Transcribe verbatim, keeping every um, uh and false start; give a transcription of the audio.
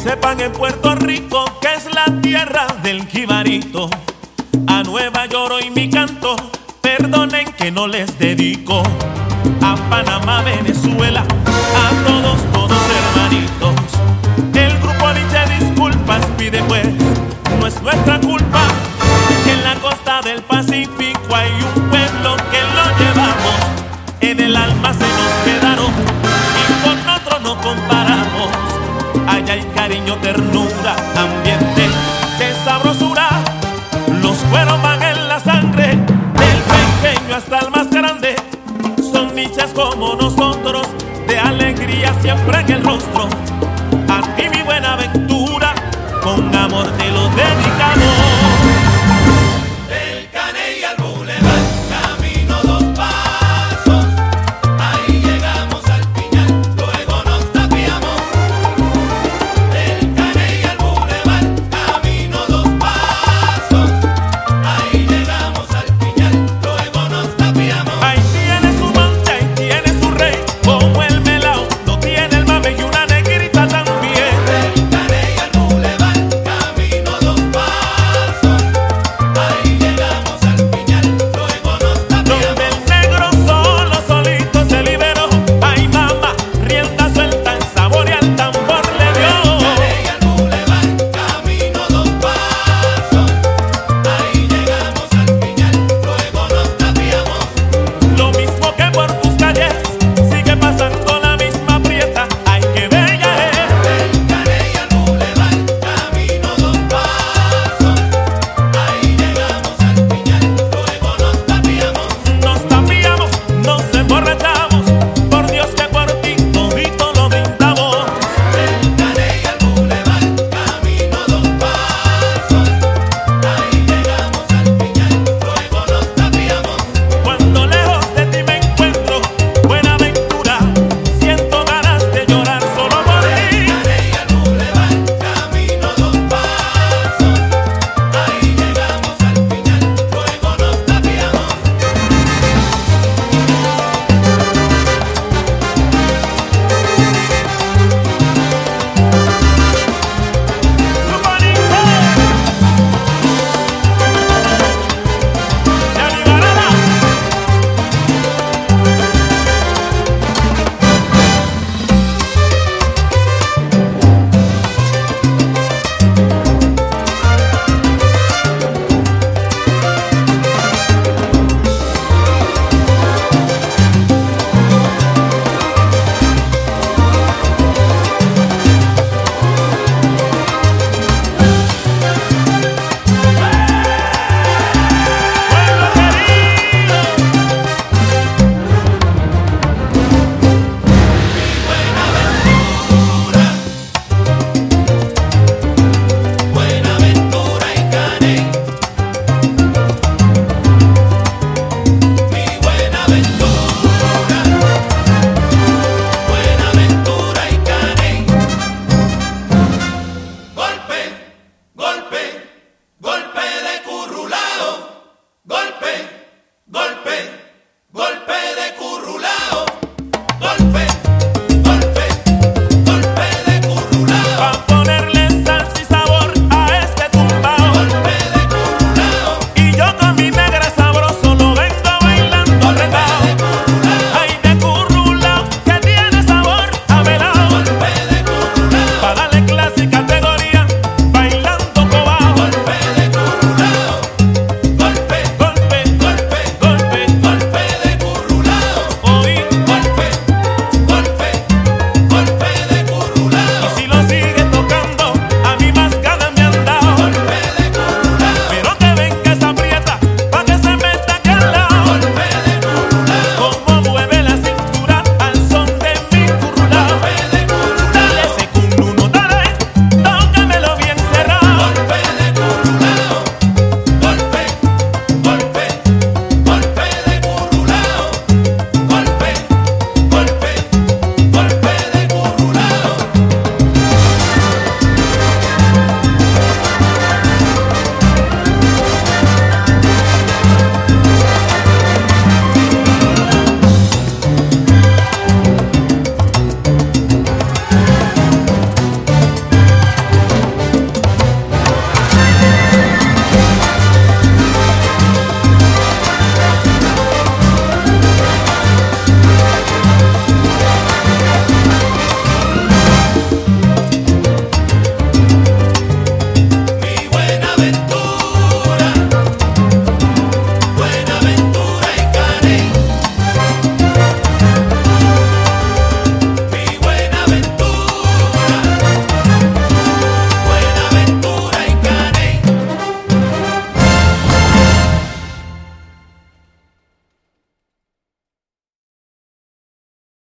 sepan en Puerto Rico que es la tierra del jibarito. A Nueva York hoy mi canto, perdonen que no les dedico. A Panamá, Venezuela, a todos, todos hermanitos. El grupo dice disculpas, pide pues, no es nuestra culpa que en la costa del Pacífico hay un pueblo que lo llevamos. En el alma se nos quedaron y con otro no comparamos. Allá hay cariño, ternura, ambiente de sabrosura. Los cueros van en la sangre, del pequeño hasta el más grande. Son nichas como nosotros, de alegría siempre en el rostro. A ti mi Buenaventura, con amor te lo dedicamos.